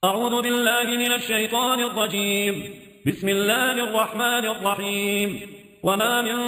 أعوذ بالله من الشيطان الرجيم. بسم الله الرحمن الرحيم. وما من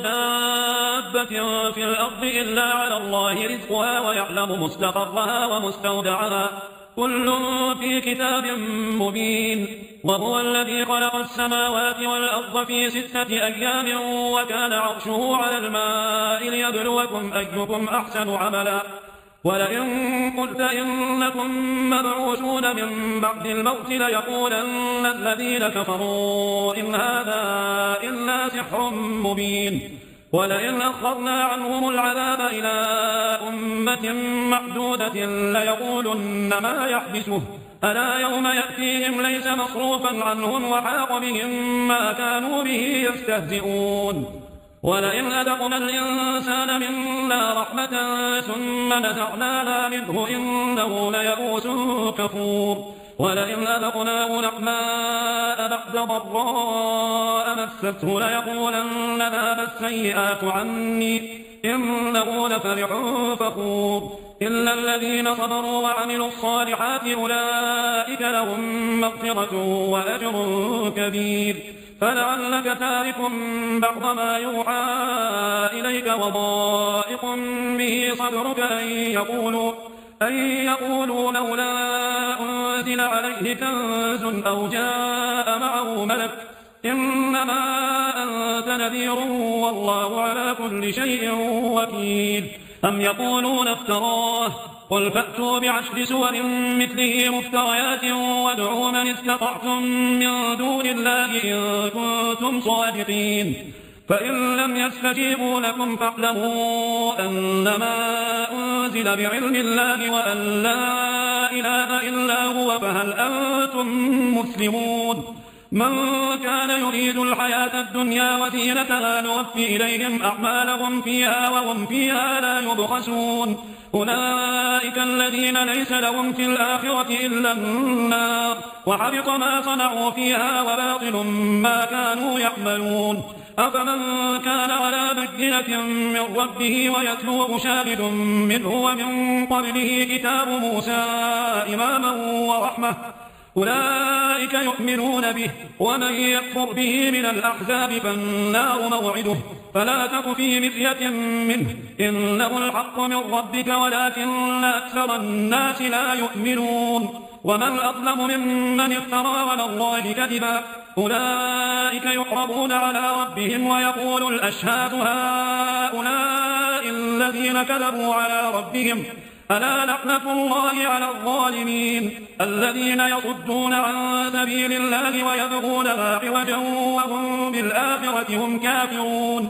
دابة في الأرض إلا على الله رزقها ويعلم مستقرها ومستودعها كل في كتاب مبين. وهو الذي خلق السماوات والأرض في 6 أيام وكان عرشه على الماء ليبلوكم أيكم أحسن عملا. ولئن قلت إنكم مبعوثون من بعد الموت ليقولن الذين كفروا إن هذا إلا سحر مبين. ولئن أخرنا عنهم العذاب إلى أمة معدودة ليقولن ما يحبسه ألا يوم يأتيهم ليس مصروفا عنهم وحاق بهم ما كانوا به يستهزئون. ولئن أذقنا الإنسان منا رحمة ثم نزعناها منه إنه ليئوس كفور. ولئن أذقناه نعماء بعد ضراء مسته ليقولن ذهب السيئات عني إنه لفرح فخور. إلا الذين صبروا وعملوا الصالحات أولئك لهم مغفرة وأجر كبير. فلعلك تارك بعض ما يوحى إليك وضائق به صدرك أن يقولوا لولا أنزل عليه كنز أو جاء معه ملك إنما أنت نذير والله على كل شيء وكيل. أم يقولون افتراه قل فأتوا ب10 سور مثله مفتريات وادعوا من استطعتم من دون الله إن كنتم صادقين. فإن لم يستجيبوا لكم فاعلموا أنما أنزل بعلم الله وأن لا إله إلا هو فهل أنتم مسلمون. من كان يريد الحياة الدنيا وزينتها نوفي إليهم أعمالهم فيها وهم فيها لا يبخسون. أولئك الذين ليس لهم في الآخرة إلا النار وحبط ما صنعوا فيها وباطل ما كانوا يعملون. أفمن كان على بينة من ربه ويتلوه شاهد منه ومن قبله كتاب موسى إماما ورحمة أولئك يؤمنون به. ومن يكفر به من الأحزاب فالنار موعده فلا تك في مرية منه إنه الحق من ربك ولكن أكثر الناس لا يؤمنون. ومن أظلم ممن افترى على الله كذبا أولئك يعرضون على ربهم ويقول الأشهاد هؤلاء الذين كذبوا على ربهم ألا لعنة الله على الظالمين الذين يصدون عن سبيل الله ويبغونها عوجا وهم بالآخرة هم كافرون.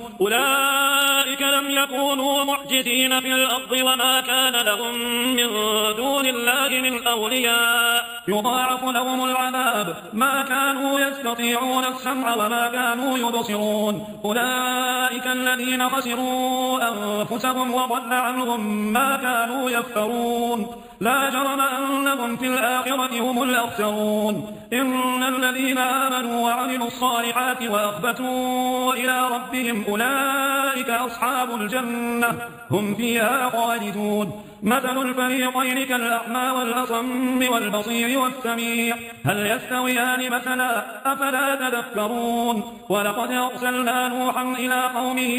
أولئك لم يكونوا معجزين في الأرض وما كان لهم من دون الله من أولياء يضاعف لهم العذاب ما كانوا يستطيعون السمع وما كانوا يبصرون. أولئك الذين خسروا أنفسهم وضل عنهم ما كانوا يفترون. لا جرم أنهم في الآخرة هم الأخسرون. إن الذين آمنوا وعملوا الصالحات وأخبتوا إلى ربهم أولئك أصحاب الجنة هم فيها خالدون. مثل الفريقين كالأعمى والأصم والبصير والسميع هل يستويان مثلا أفلا تذكرون. ولقد أرسلنا نوحا إلى قومه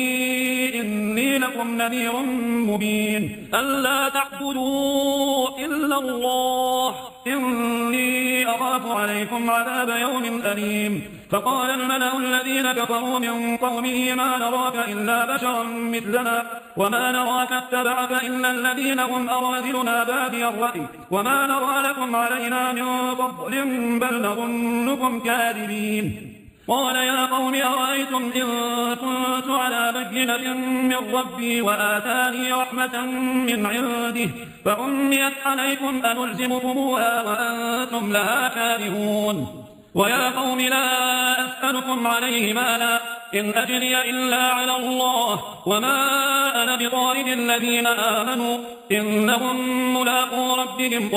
إني لكم نذير مبين ألا تعبدوا إلا الله إني أخاف عليكم عذاب يوم أليم. فقال الملأ الذين كفروا من قومه ما نراك إلا بشرا مثلنا وما نراك اتبعك إلا الذين هم أراذلنا بادي الرأي وما نرى لكم علينا من فضل بل نظنكم كاذبين. قال يا قوم أرأيتم إن كنت على بينة من ربي وآتاني رحمة من عنده فعميت عليكم أنلزمكموها وأنتم لها كارهون. ويا قوم لا أسألكم عليه مالا إن أجري إلا على الله وما أنا بطارد الذين آمنوا إنهم ملاقو ربهم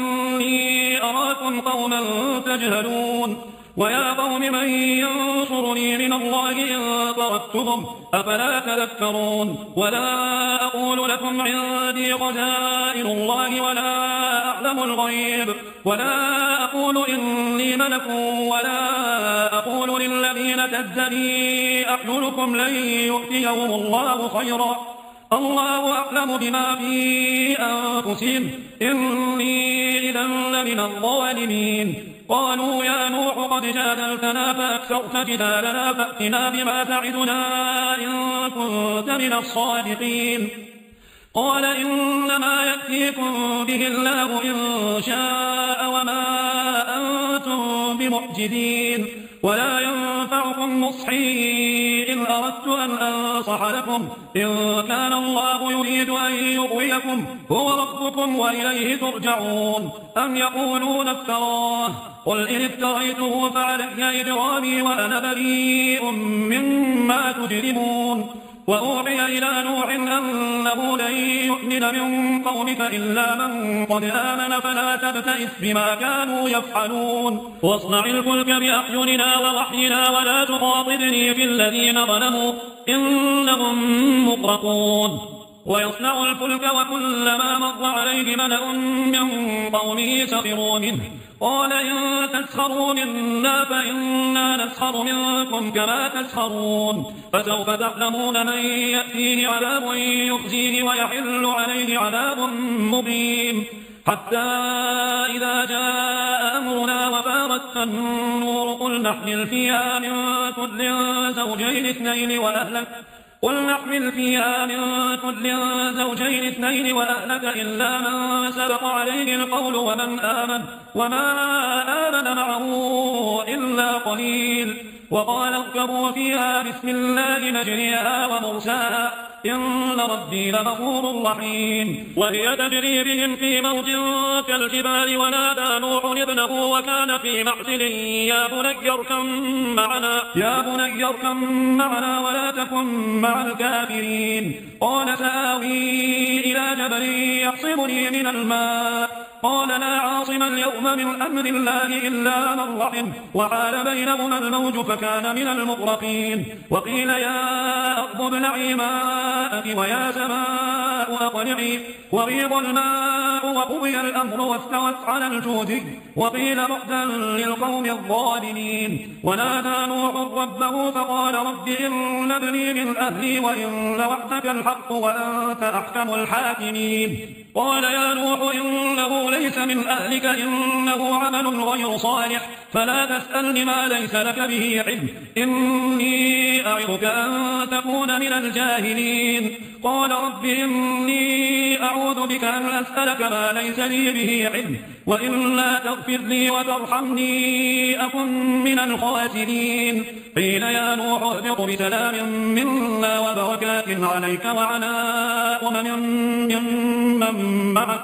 ولكني أراكم قوما تجهلون. ويا قوم من ينصرني من الله إن طردتهم أفلا تذكرون. ولا أقول لكم عندي خزائن الله ولا أعلم الغيب ولا أقول إني ملك ولا أقول للذين تزدري أعينكم لن يؤتيهم الله خيرا الله أعلم بما في أنفسهم إني إذا لمن الظالمين قالوا يا نوح قد جادلتنا فأكثرت جدالنا فأتنا بما تعدنا إن كنت من الصادقين قال إنما يأتيكم به الله إن شاء وما أنتم بمعجزين ولا ينفعكم نصحي إن أردت أن أنصح لكم إن كان الله يريد أن يغويكم هو ربكم وإليه ترجعون أم يقولون افتراه قل إن افتريته فعلي إجرامي وأنا بريء مما تجرمون وأوحي إلى نوح أنه لن يؤمن من قومك إلا من قد آمن فلا تبتئس بما كانوا يفعلون واصنع الفلك بأعيننا ووحينا ولا تخاطبني في الذين ظلموا إنهم مغرقون ويصنع الفلك وكلما مر عليه ملأ من قومه سخروا منه قال إن تسخروا منا فإنا نسخر منكم كما تسخرون فسوف تعلمون من يأتيه عذاب يخزيه ويحل عليه عذاب مقيم حتى إذا جاء أمرنا وفارت النور قل نحمل فيها من كل زوجين اثنين وأهلك إلا من سبق عليه القول وما آمن معه إلا قليل وقال اركبوا فيها بسم الله مجريها ومرساها إن ربي لغفور رحيم وهي تجري بهم في موج كالجبال ونادى نوح ابنه وكان في معزل يا بني اركب معنا ولا تكن مع الكافرين قال سآوي إلى جبل يعصمني من الماء قال لا عاصم اليوم من أمر الله إلا من رحم وحال بينهما الموج فكان من المغرقين وقيل يا أرض ابلعي ماءك ويا سماء أقلعي وغيض الماء وقضي الأمر واستوت على الجود وقيل بعدا للقوم الظالمين ونادى نوح ربه فقال رب إن ابني من أهلي وإن وعدك الحق وأنت أحكم الحاكمين قال يا نوح إنه ليس من أهلك إنه عمل غير صالح فلا تسألني ما ليس لك به علم إني أعظك أن تكون من الجاهلين قال رب إني أعوذ بك أن أسألك ما ليس لي به علم وإلا تغفر لي وترحمني أكن من الخاسرين قيل يا نوح اهبط بسلام منا وبركات عليك وعلى ممن معك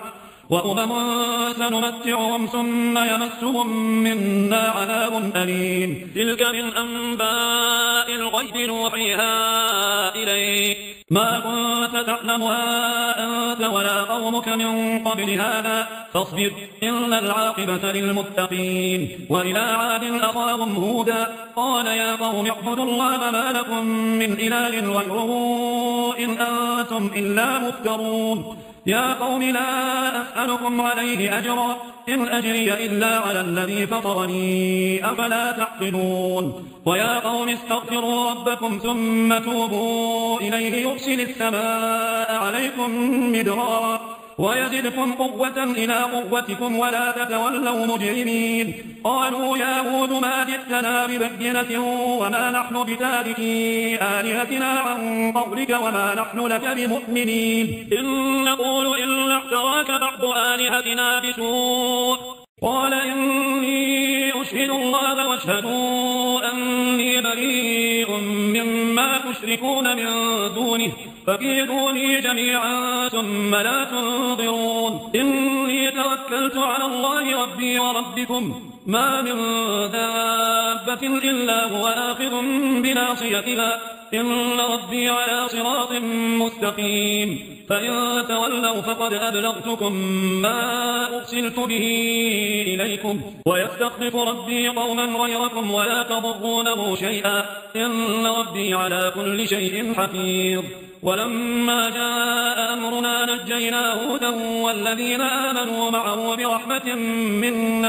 سنمتعهم ثم يمسهم منا عذاب أليم تلك من أنباء الغيب نوحيها إليك ما كنت تعلمها أنت ولا قومك من قبل هذا فاصبر إن العاقبة للمتقين وإلى عاد أخاهم هودا قال يا قوم اعبدوا الله ما لكم من إله غيره إن أنتم إلا مفترون يا قوم لا أسألكم عليه أجرا إن أجري إلا على الذي فطرني أفلا تعقلون ويا قوم استغفروا ربكم ثم توبوا إليه يرسل السماء عليكم مدرارا ويزدكم قوة إلى قوتكم ولا تتولوا مجرمين قالوا يا هود ما جئتنا ببينة وما نحن بتاركي آلهتنا عن قولك وما نحن لك بمؤمنين إن نقول إلا اعتراك بعض آلهتنا بسوء قال إني أشهد الله واشهدوا أني بريء مما تشركون من دونه فكيدوني جميعا ثم لا تنظرون إني توكلت على الله ربي وربكم ما من دابة إلا هو آخذ بناصيتها إن ربي على صراط مستقيم فإن تولوا فقد أبلغتكم ما أرسلت به إليكم ويستخلف ربي قوما غيركم ولا تضرونه شيئا إن ربي على كل شيء حفيظ ولما جاء أمرنا نجينا هودا والذين آمنوا معه برحمة منا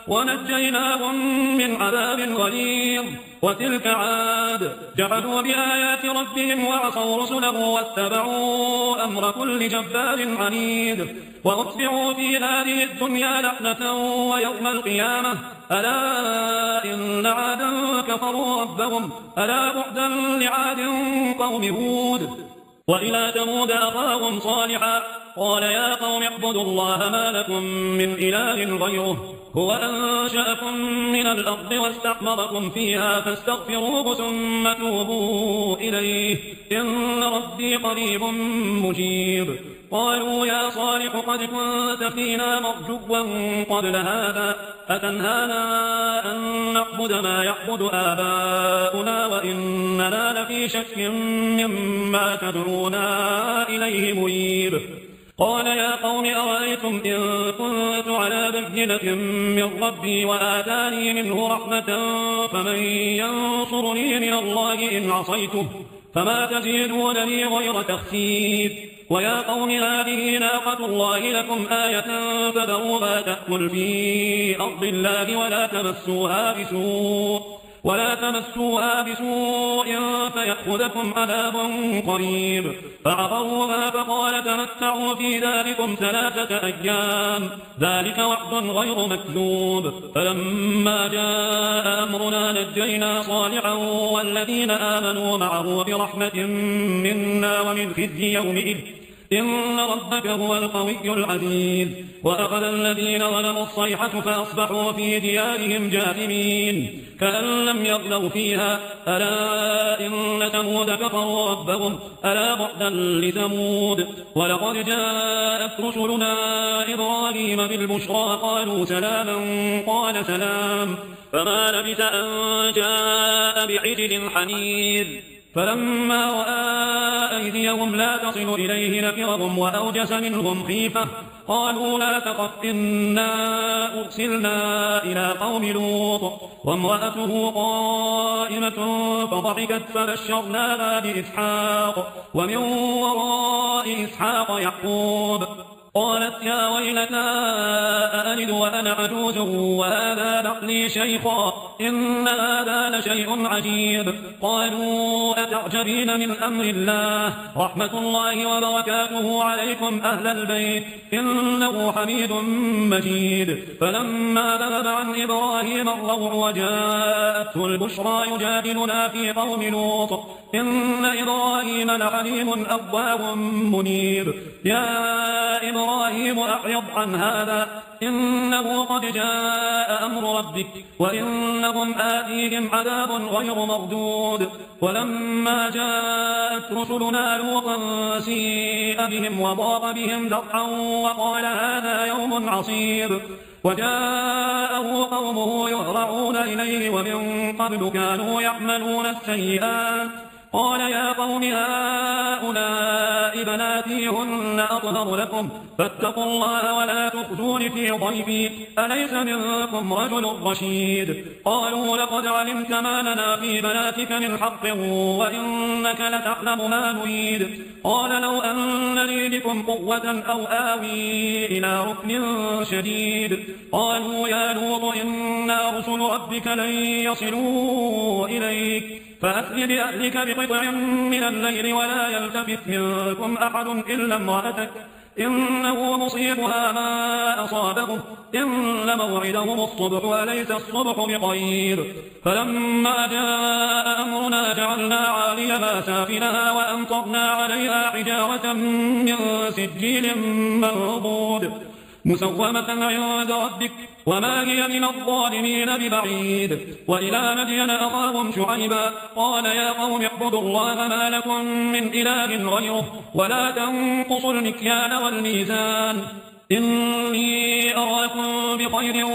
ونجيناهم من عذاب غليظ. وتلك عاد جحدوا بآيات ربهم وعصوا رسله واتبعوا أمر كل جبار عنيد. وأتبعوا في هذه الدنيا لعنة ويوم القيامة ألا إن عادا كفروا ربهم ألا بعدا لعاد قوم هود. وإلى ثمود أخاهم صالحا قال يا قوم اعبدوا الله ما لكم من إله غيره هو أنشأكم من الأرض واستعمركم فيها فاستغفروه ثم توبوا إليه إن ربي قريب مجيب. قالوا يا صالح قد كنت فينا مرجوا قبل هذا أتنهانا أن نعبد ما يعبد آباؤنا وإننا لفي شك مما تدعونا إليه مريب. قال يا قوم أرأيتم إن كنت على بينة من ربي وآتاني منه رحمة فمن ينصرني من الله إن عصيته فما تزيدونني غير تخسير. ويا قوم هذه ناقة الله لكم آية فذروها تأكل في أرض الله ولا تمسوها بسوء فيأخذكم عذاب قريب. فعقروها فقال تمتعوا في ذلكم 3 أيام ذلك وعد غير مكذوب. فلما جاء أمرنا نجينا صالحا والذين آمنوا معه برحمة منا ومن خزي يومئذ إن ربك هو القوي العزيز. وأخذ الذين ظلموا الصيحة فأصبحوا في ديارهم جاثمين كأن لم يغنوا فيها ألا إن ثمود كفروا ربهم ألا بعدا لثمود. ولقد جاءت رسلنا إبراهيم بالبشرى قالوا سلاما قال سلام فما لبث أن جاء بعجل حنيذ. فلما رأى أيديهم لا تصل إليه نكرهم وأوجس منهم خيفة قالوا لا تخف إنا أرسلنا إلى قوم لوط وامرأته قائمة فضحكت فبشرناها بإسحاق ومن وراء إسحاق يعقوب. قالت يا ويلتى أألد وأنا عجوز وهذا بطني شيخا إن هذا لشيء عجيب. قالوا أتعجبين من أمر الله رحمة الله وبركاته عليكم أهل البيت إنه حميد مجيد. فلما ذهب عن إبراهيم الروع وجاءته البشرى يجادلنا في قوم لوط إن إبراهيم لحليم أواب منيب. يا إبراهيم أعرض عن هذا إنه قد جاء أمر ربك وإنهم آتيهم عذاب غير مردود. ولما جاءت رسلنا لوطا سيء بهم وضاق بهم ذرعا وقال هذا يوم عصيب. وجاءه قومه يهرعون إليه ومن قبل كانوا يعملون السيئات قال يا قوم هؤلاء بناتي هن أطهر لكم فاتقوا الله ولا تخزون في ضيفي أليس منكم رجل رشيد. قالوا لقد علمت ما لنا في بناتك من حق وإنك لتعلم ما نريد. قال لو أن لي بكم قوة أو آوي إلى ركن شديد. قالوا يا لوط إنا رسل ربك لن يصلوا إليك فأسر بأهلك بقطع من الليل ولا يلتفت منكم أحد إلا امرأتك إنه مصيبها ما أصابهم إن موعدهم الصبح وليس الصبح بقريب. فلما جاء أمرنا جعلنا عاليها سافلها وأمطرنا عليها حجارة من سجيل منضود مسومة عند ربك وما هي من الظالمين ببعيد. وإلى مدين أخاهم شعيبا قال يا قوم اعبدوا الله ما لكم من إله غيره ولا تنقصوا المكيال والميزان إني أراكم بخير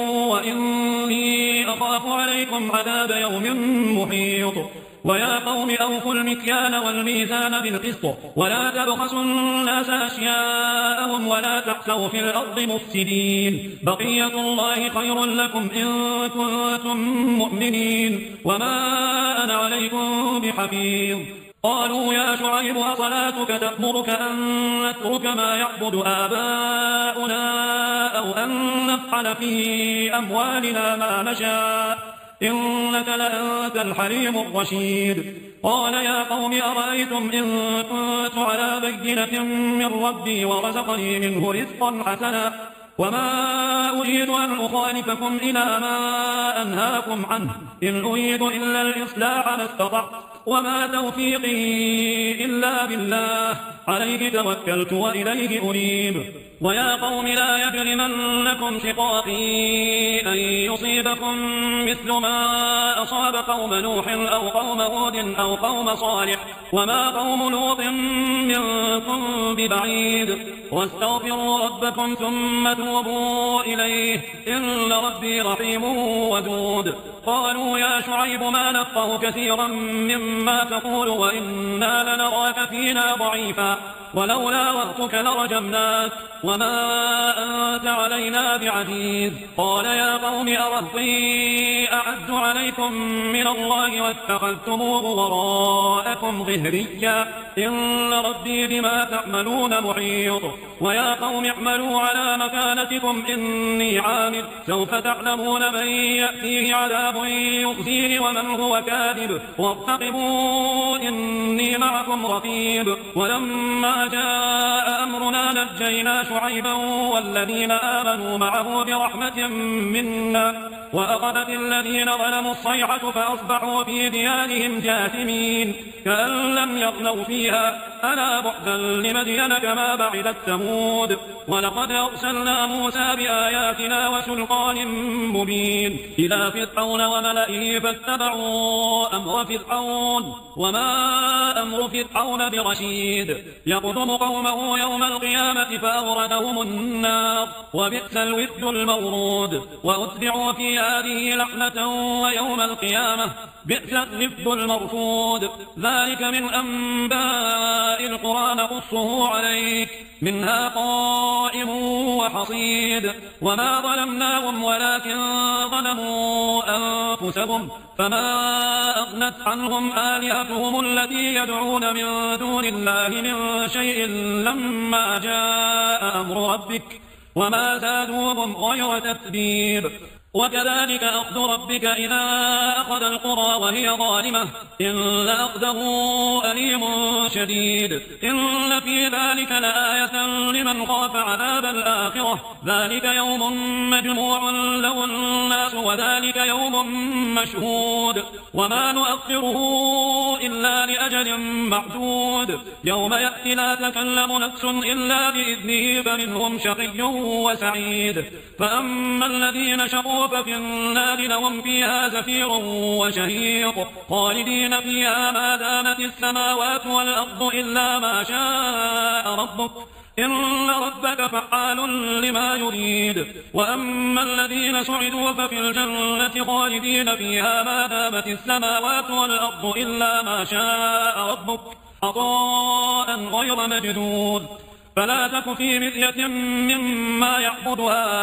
وإني أخاف عليكم عذاب يوم محيط. ويا قوم أوفوا المكيال والميزان بالقسط ولا تبخسوا الناس أشياءهم ولا تحسوا في الأرض مفسدين بقية الله خير لكم إن كنتم مؤمنين وما أنا عليكم بحفيظ. قالوا يا شعيب أصلاتك تأمرك أن نترك ما يعبد آباؤنا أو أن نفعل في أموالنا ما نشاء إنك لأنت الحليم الرشيد. قال يا قوم أرأيتم إن كنت على بينة من ربي ورزقني منه رزقا حسنا وما أريد أن أخالفكم إلى ما أنهاكم عنه إن أريد إلا الإصلاح ما استطعت وما توفيقي إلا بالله عليه توكلت وإليه أنيب. ويا قوم لا يجرمنكم شقاقي أن يصيبكم مثل ما أصاب قوم نوح أو قوم هود أو قوم صالح وما قوم لوط منكم ببعيد واستغفروا ربكم ثم توبوا إليه إن ربي رحيم ودود. قالوا يا شعيب ما نفقه كثيرا مما تقول وإنا لنراك فينا ضعيفا ولولا وقتك لرجمناك وما أنت علينا بعزيز. قال يا قوم أرهطي أعز عليكم من الله واتخذتموه وراءكم ظهريا إن ربي بما تعملون محيط. ويا قوم اعملوا على مكانتكم إني عامل سوف تعلمون من يأتيه عذاب يخزيه ومن هو كاذب وارتقبوا إني معكم رقيب. ولما جاء أمرنا نجينا شعيبا والذين آمنوا معه برحمة منا وأخذت الذين ظلموا الصيحة فأصبحوا في ديارهم جاثمين كأن لم يغنوا فيها ألا بعدا لمدين كما بعدت ثمود. ولقد أرسلنا موسى بآياتنا وسلطان مبين إلى فرعون وملئه فاتبعوا أمر فرعون وما أمر فرعون برشيد يقدم قومه يوم القيامة فأوردهم النار وبئس الورد المورود. وأتبعوا في هذه لعنة ويوم القيامة بئس الرفد المرفود. ذلك من أنباء القرى نقصه عليك منها قائم وحصيد. وما ظلمناهم ولكن ظلموا أنفسهم فما أغنت عنهم آلهتهم التي يدعون من دون الله من شيء لما جاء أمر ربك وما زادوهم غير تتبيب. وكذلك أخذ ربك إذا أخذ القرى وهي ظالمة إن أخذه أليم شديد. إن في ذلك لآية لمن خاف عذاب الآخرة ذلك يوم مجموع له الناس وذلك يوم مشهود وما نؤخره إلا لأجل معدود يوم يأتي لا تكلم نفس إلا بإذنه فمنهم شقي وسعيد. فأما الذين شقوا ففي النار لهم فيها زفير وشهيق خالدين فيها ما دامت السماوات والأرض إلا ما شاء ربك إن ربك فعال لما يريد. وأما الذين سعدوا ففي الجنة خالدين فيها ما دامت السماوات والأرض إلا ما شاء ربك عطاء غير مجدود. فلا تك في مرية مما يعبد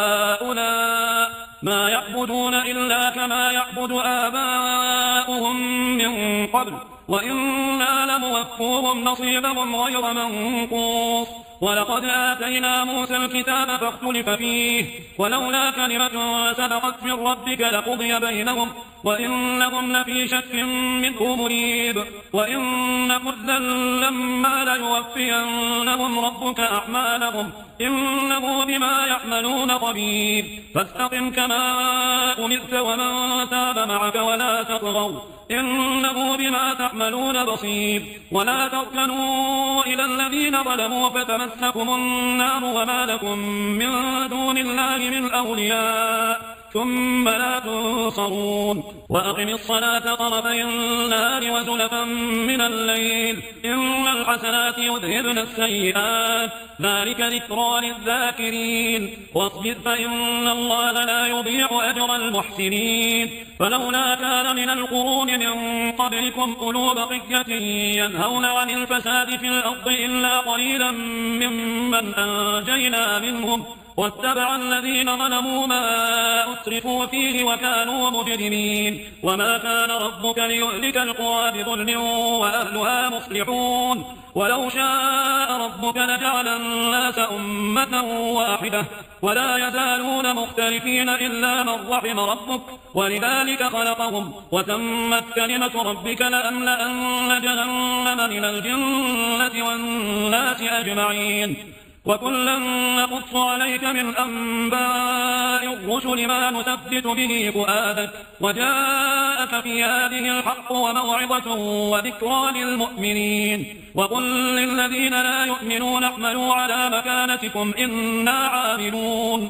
هؤلاء ما يعبدون إلا كما يعبد آباؤهم من قبل وإنا لموفوهم نصيبهم غير منقوص. ولقد آتينا موسى الكتاب فاختلف فيه ولولا كلمة سبقت من ربك لقضي بينهم وإنهم لفي شك منه مريب. وإن كلا لما ليوفينهم ربك أعمالهم إنه بما يعملون خبير. فاستقم كما أمرت ومن تاب معك ولا تطغوا إنه بما تعملون بصير. ولا تركنوا إلى الذين ظلموا فتمسكم النار وما لكم من دون الله من أولياء ثم لا تنصرون. وأقم الصلاة طرفي النهار وزلفا من الليل إن الحسنات يذهبن السيئات ذلك ذكرى للذاكرين. واصبر فإن الله لا يضيع أجر المحسنين. فلولا كان من القرون من قبلكم أولو بقية ينهون عن الفساد في الأرض إلا قليلا ممن أنجينا منهم واتبع الذين ظلموا ما أترفوا فيه وكانوا مجرمين وما كان ربك ليهلك القرى بظلم وأهلها مصلحون ولو شاء ربك لجعل الناس أمة واحدة ولا يزالون مختلفين إلا من رحم ربك ولذلك خلقهم وتمت كلمة ربك لأملأن جهنم من الجنة والناس أجمعين وكلا نقص عليك من أنباء الرسل ما نثبت به فؤادك وجاءك في هذه الحق وموعظة وذكرى للمؤمنين وقل للذين لا يؤمنون اعملوا على مكانتكم إنا عاملون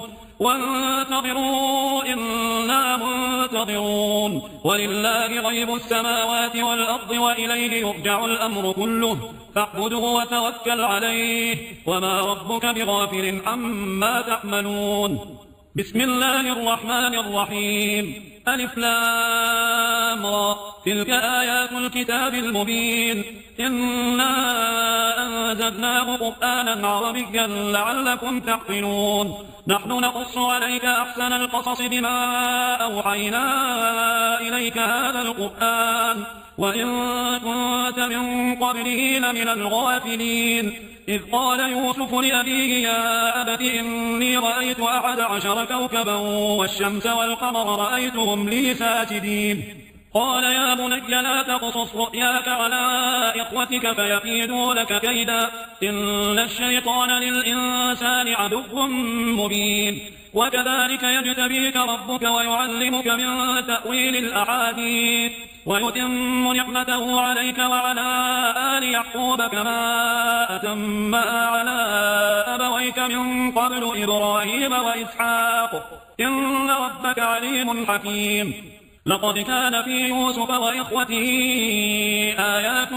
وانتظروا إنا منتظرون ولله غيب السماوات والأرض وإليه يرجع الأمر كله فاعبده وتوكل عليه وما ربك بغافل عما تعملون بسم الله الرحمن الرحيم ألف لام را تلك آيات الكتاب المبين إنا أنزلناه قرآنا عربيا لعلكم تعقلون نحن نقص عليك أحسن القصص بما أوحينا إليك هذا القرآن وإن كنت من قبله لمن الغافلين إذ قال يوسف لأبيه يا أبت إني رأيت 11 كوكبا والشمس والقمر رأيتهم لي ساجدين قال يا بني لا تقصص رؤياك على إخوتك فيكيدوا لك كيدا إن الشيطان للإنسان عدو مبين وكذلك يجتبيك ربك ويعلمك من تأويل الأحاديث ويتم نعمته عليك وعلى آل يعقوب كما أتمها على أبويك من قبل إبراهيم وإسحاق إن ربك عليم حكيم لقد كان في يوسف وإخوته آيات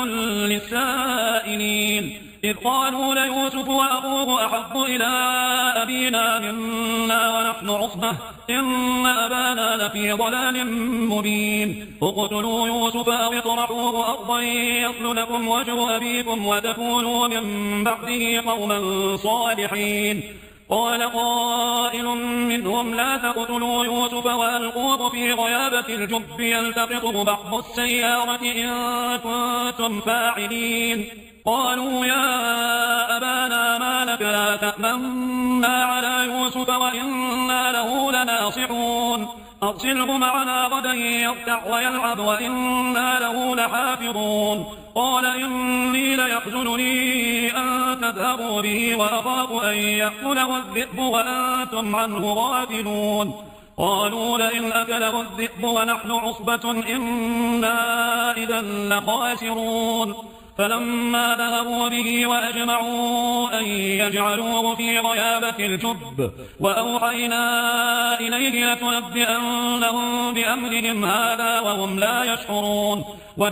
للسائلين إذ قالوا ليوسف وأخوه أحب إلى أبينا منا ونحن عصبة إن أبانا لفي ضلال مبين اقتلوا يوسف أو اطرحوه أرضا يصل لكم وجه أبيكم وتكونوا من بعده قوما صالحين قال قائل منهم لا تقتلوا يوسف وألقوه في غيابة الجب يلتقطه بعض السيارة إن كنتم فاعلين قالوا يا أبانا ما لك لا تأمنا على يوسف وإنا له لناصحون أرسله معنا غدا يرتع ويلعب وإنا له لحافظون قال إني ليحزنني أن تذهبوا به وأخاف أن يأكله الذئب وأنتم عنه غافلون قالوا لئن أكله الذئب ونحن عصبة إنا إذا لخاسرون فلما ذهبوا به وأجمعوا أن يجعلوه في غيابة الجب وأوحينا إليه لتنبئنهم بأمرهم هذا وهم لا يشعرون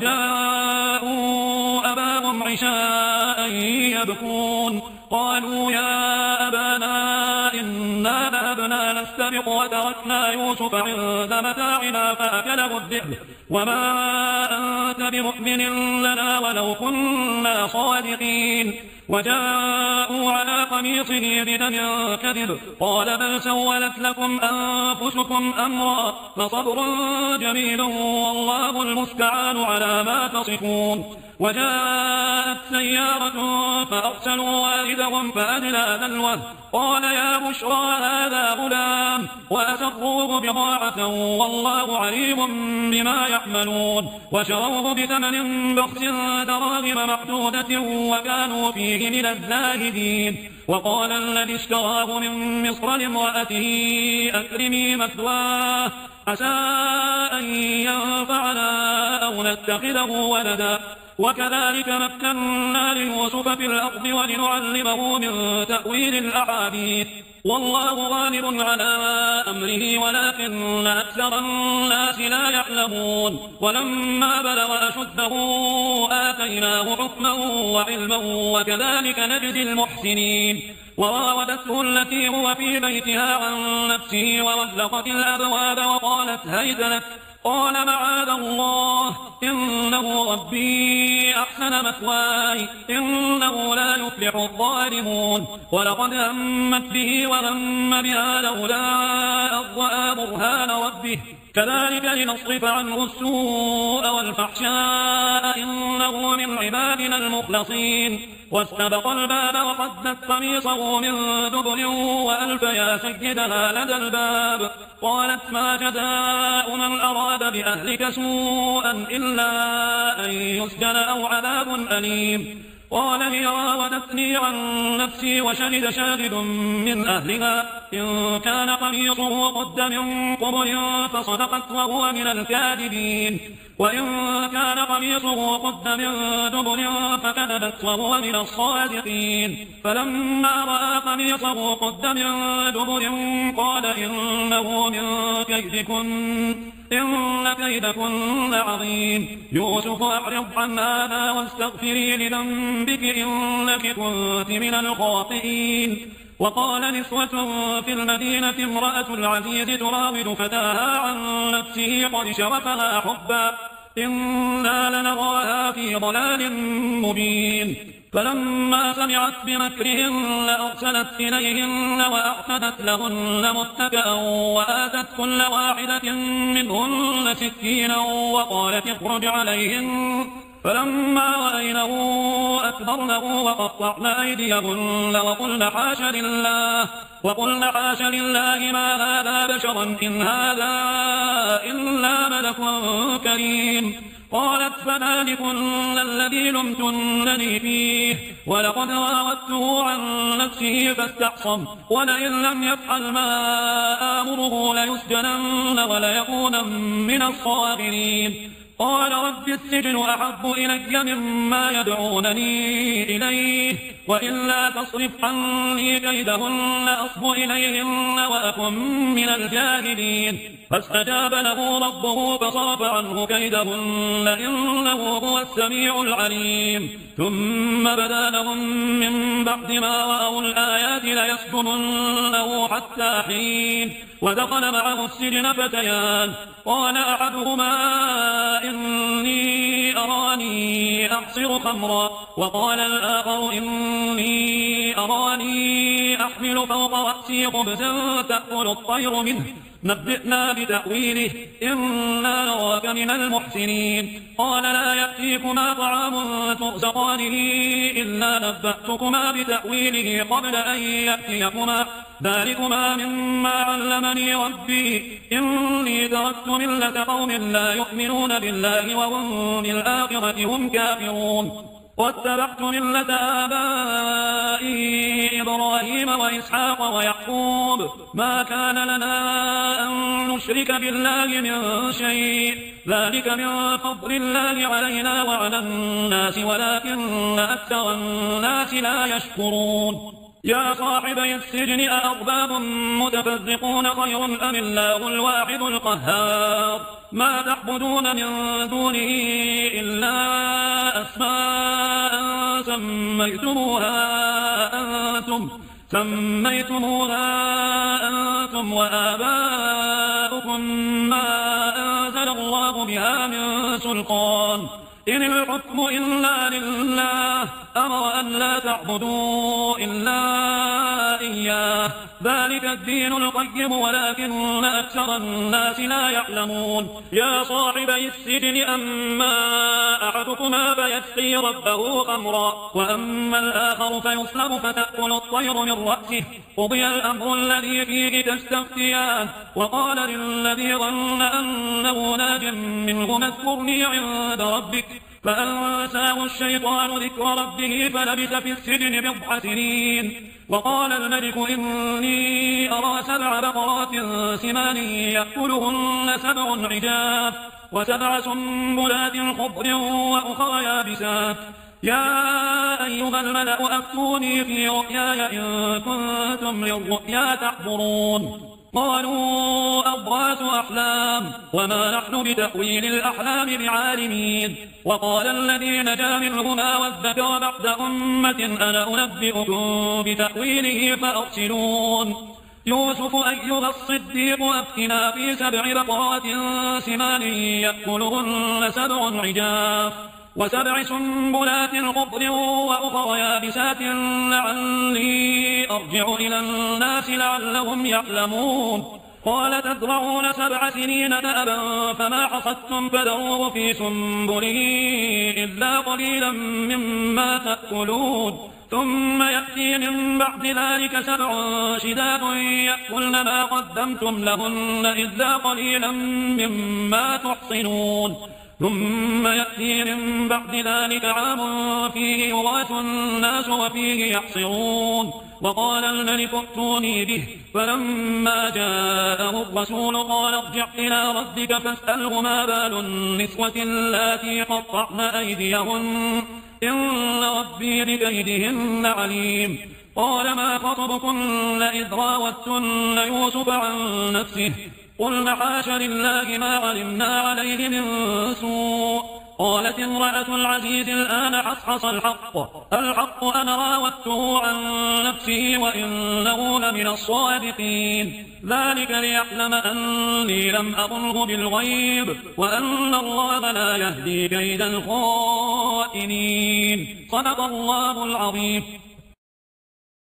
وجاءوا أباهم عشاء يبكون قالوا يا أبانا إنا ذهبنا نستبق وتركنا يوسف عند متاعنا فأكله الذئب وما أنت بمؤمن لنا ولو كنا صادقين وجاءوا على قميصه بدم كذب قال بل سولت لكم أنفسكم أمرا فصبر جميل والله المستعان على ما تصفون وجاءت سيارة فأرسلوا والدهم فأدلى دلوه قال يا بشرى هذا غلام وأسروه بضاعة والله عليم بما يعملون وشروه بثمن بخس دراهم معدودة وكانوا فيه من الزاهدين وقال الذي اشتراه من مصر لامرأته أكرمي مثواه عسى أن ينفعنا أو نتخذه ولدا وكذلك مكنا ليوسف في الأرض ولنعلمه من تأويل الأحاديث والله غالب على أمره ولكن أكثر الناس لا يعلمون ولما بلغ أشده آتيناه حكما وعلما وكذلك نجزي المحسنين وراودته التي هو في بيتها عن نفسه وغلقت الأبواب وقالت هيت لك قال معاذ الله إنه ربي أحسن أحسن مثواي إنه لا يفلح الظالمون ولقد همت به وهم بها لولا أن رأى برهان ربه كذلك لنصرف عنه السوء والفحشاء إنه من عبادنا المخلصين واستبق الباب وقدت قميصه من دبر وألف يا سيدها لدى الباب قالت ما جزاء من أراد بأهلك سوءا إلا أن يسجن أو عذاب أليم قال هي راودتني عن نفسي وشهد شاهد من أهلها إن كان قميصه قد من قبل فصدقت وهو من الكاذبين وإن كان قميصه قد من دبر فكذبت وهو من الصادقين فلما رأى قميصه قد من دبر قال إنه من كيدكن إن كيدكن عظيم يوسف أعرض عن هذا واستغفري لذنبك إنك كنت من الخاطئين وقال نسوة في المدينة امرأة العزيز تراود فتاها عن نفسه قد شغفها حبا إنا لنراها في ضلال مبين فلما سمعت بمكرهن أرسلت إليهن وأعتدت لهن متكئا وآتت كل واحدة منهن سكينا وقالت اخرج عليهن فلما رأينه أكبرنه وقطعن أيديهن وقلن حاش لله ما هذا بشرا إن هذا إلا ملك كريم قالت فذلكن الذي لمتنني فيه ولقد راودته عن نفسه فاستعصم ولئن لم يفعل ما آمره ليسجنن وليكونن من الصاغرين قال رب السجن أحب إلي مما يدعونني إليه وإلا تصرف عني كيدهن أصب إليهن وأكن من الجاهلين فاستجاب له ربه فصرف عنه كيدهن إنه هو السميع العليم ثم بدا لهم من بعد ما رأوا الآيات ليسجننه حتى حين ودخل معه السجن فتيان قال أحدهما إني أراني أعصر خمرا وقال الآخر إني أراني أحمل فوق رأسي خبزا تأكل الطير منه نبئنا بتأويله إنا نراك من المحسنين قال لا يأتيكما طعام ترزقانه إلا نبأتكما بتأويله قبل أن يأتيكما ذلكما مما علمني ربي إني تركت ملة قوم لا يؤمنون بالله وهم بالآخرة هم كافرون واتبعت ملة آبائي إبراهيم وإسحاق ويعقوب ما كان لنا أن نشرك بالله من شيء ذلك من فضل الله علينا وعلى الناس ولكن أكثر الناس لا يشكرون يا صاحبي السجن أأرباب متفرقون خير أم الله الواحد القهار ما تعبدون من دونه إلا أسماء سميتموها أنتم وآباؤكم ما أنزل الله بها من سلطان إن الحكم إلا لله أمر أن لا تعبدوا إلا إياه ذلك الدين القيم ولكن أكثر الناس لا يعلمون يا صاحبي السجن أما أحدكما فيسقي ربه خمرا وأما الآخر فيصلب فتأكل الطير من رأسه قضي الأمر الذي فيه تستفتيان وقال للذي ظن أنه ناج منهما اذكرني عند ربك فأنساه الشيطان ذكر ربه فلبث في السجن بضع سنين وقال الملك إني أرى 7 بقرات سمان يأكلهن 7 عجاف و7 سنبلات خضر وأخرى يابسات يا أيها الملأ أفتوني في رؤياي إن كنتم للرؤيا تعبرون قالوا أضغاث أحلام وما نحن بتأويل الأحلام بعالمين وقال الذي نجا منهما وادكر بعد أمة أنا أنبئكم بتأويله فأرسلون يوسف أيها الصديق أفتنا في 7 بقرات سمان يأكلهن 7 عجاف وسبع سنبلات خضر وأخر يابسات لعلي أرجع إلى الناس لعلهم يعلمون قال تزرعون 7 سنين دأبا فما حصدتم فذروه في سنبله إلا قليلا مما تأكلون ثم يأتي من بعد ذلك 7 شداد يأكلن ما قدمتم لهن إلا قليلا مما تحصنون ثم يأتي من بعد ذلك عام فيه يغاث الناس وفيه يحصرون وقال الملك ائتوني به فلما جاءه الرسول قال ارجع إلى ربك فاسأله ما بال النسوة اللاتي قطعن أيديهن إن ربي بكيدهن عليم قال ما خطبكن إذ راوتن يوسف عن نفسه قلن حاش لله ما علمنا عليه من سوء قالت امرأة العزيز الآن حصحص الحق أنا راودته عن نفسه وإنه لمن الصادقين ذلك ليعلم أني لم أخنه بالغيب وأن الله لا يهدي كيد الخائنين صدق الله العظيم.